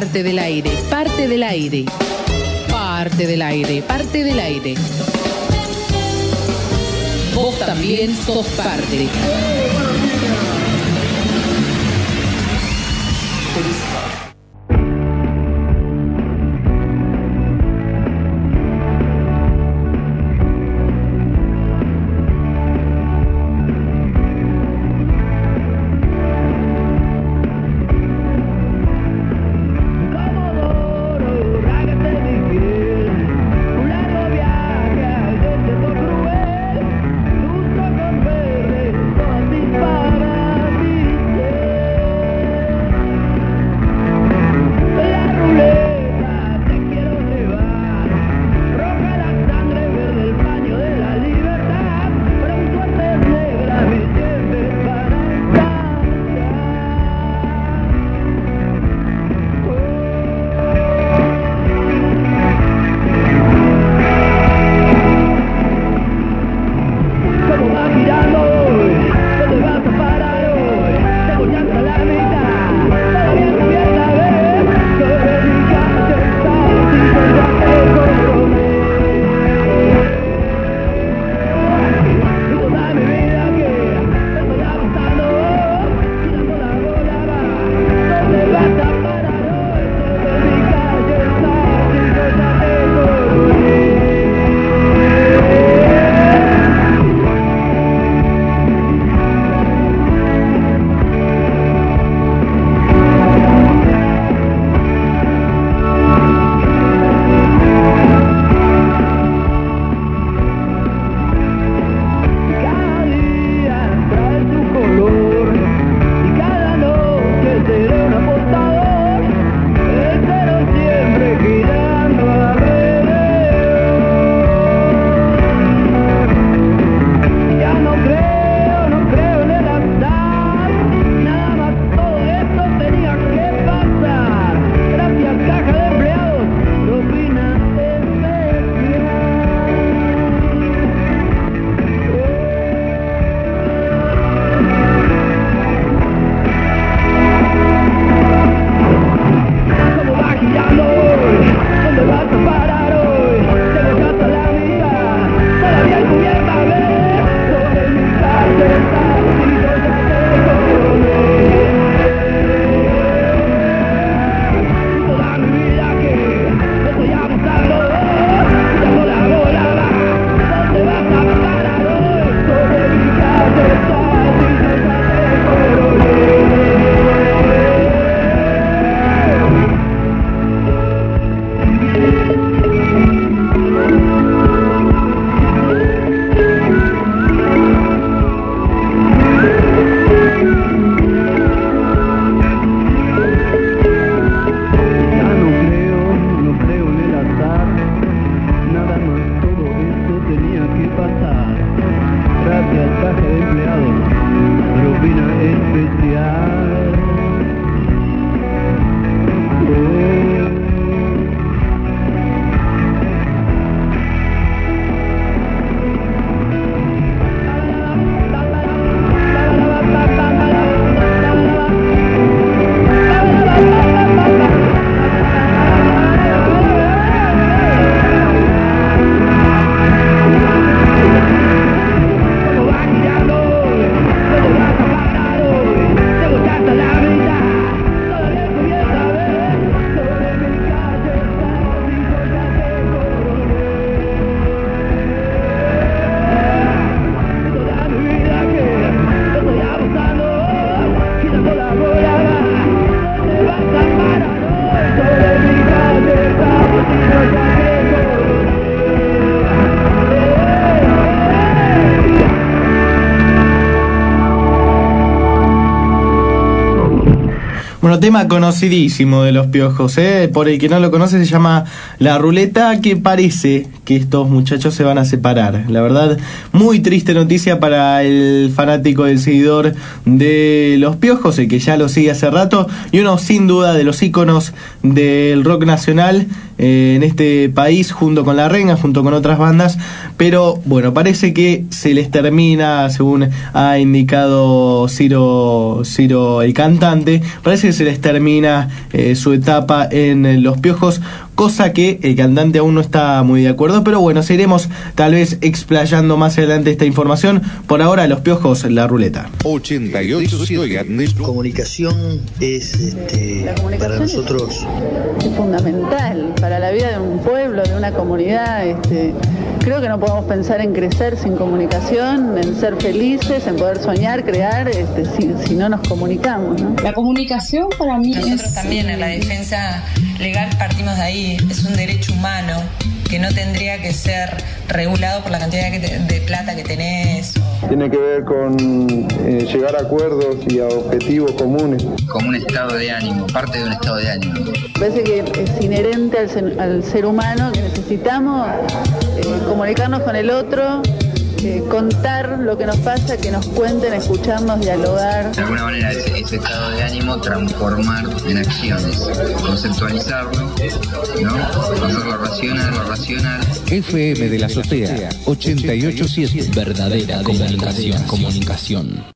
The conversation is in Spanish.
Parte del aire, parte del aire. Parte del aire, parte del aire. Vos también sos parte. Bueno, tema conocidísimo de Los Piojos, ¿eh? Por el que no lo conoce se llama La Ruleta, que parece que estos muchachos se van a separar. La verdad, muy triste noticia para el fanático, el seguidor de Los Piojos, el que ya lo sigue hace rato, y uno sin duda de los íconos del rock nacional en este país, junto con La Renga, junto con otras bandas. Pero bueno, parece que se les termina, según ha indicado Ciro el cantante, parece que se les termina su etapa en Los Piojos, cosa que el cantante aún no está muy de acuerdo, pero bueno, seguiremos tal vez explayando más adelante esta información. Por ahora, Los Piojos, La Ruleta. 88.7. Comunicación es la comunicación para nosotros es fundamental para la vida de un pueblo, de una comunidad. Creo que no podemos pensar en crecer sin comunicación, en ser felices, en poder soñar, crear, si no nos comunicamos, ¿no? La comunicación para mí Nosotros también en la defensa legal partimos de ahí. Es un derecho humano que no tendría que ser regulado por la cantidad de plata que tenés. Tiene que ver con llegar a acuerdos y a objetivos comunes. Como un estado de ánimo, parte de un estado de ánimo. Parece que es inherente al ser humano, que necesitamos comunicarnos con el otro, contar lo que nos pasa, que nos cuenten, escucharnos, dialogar. De alguna manera ese estado de ánimo transformar en acciones, conceptualizarlo, ¿no? Pasar lo racional. FM de la Azotea 88.7. Verdadera comunicación.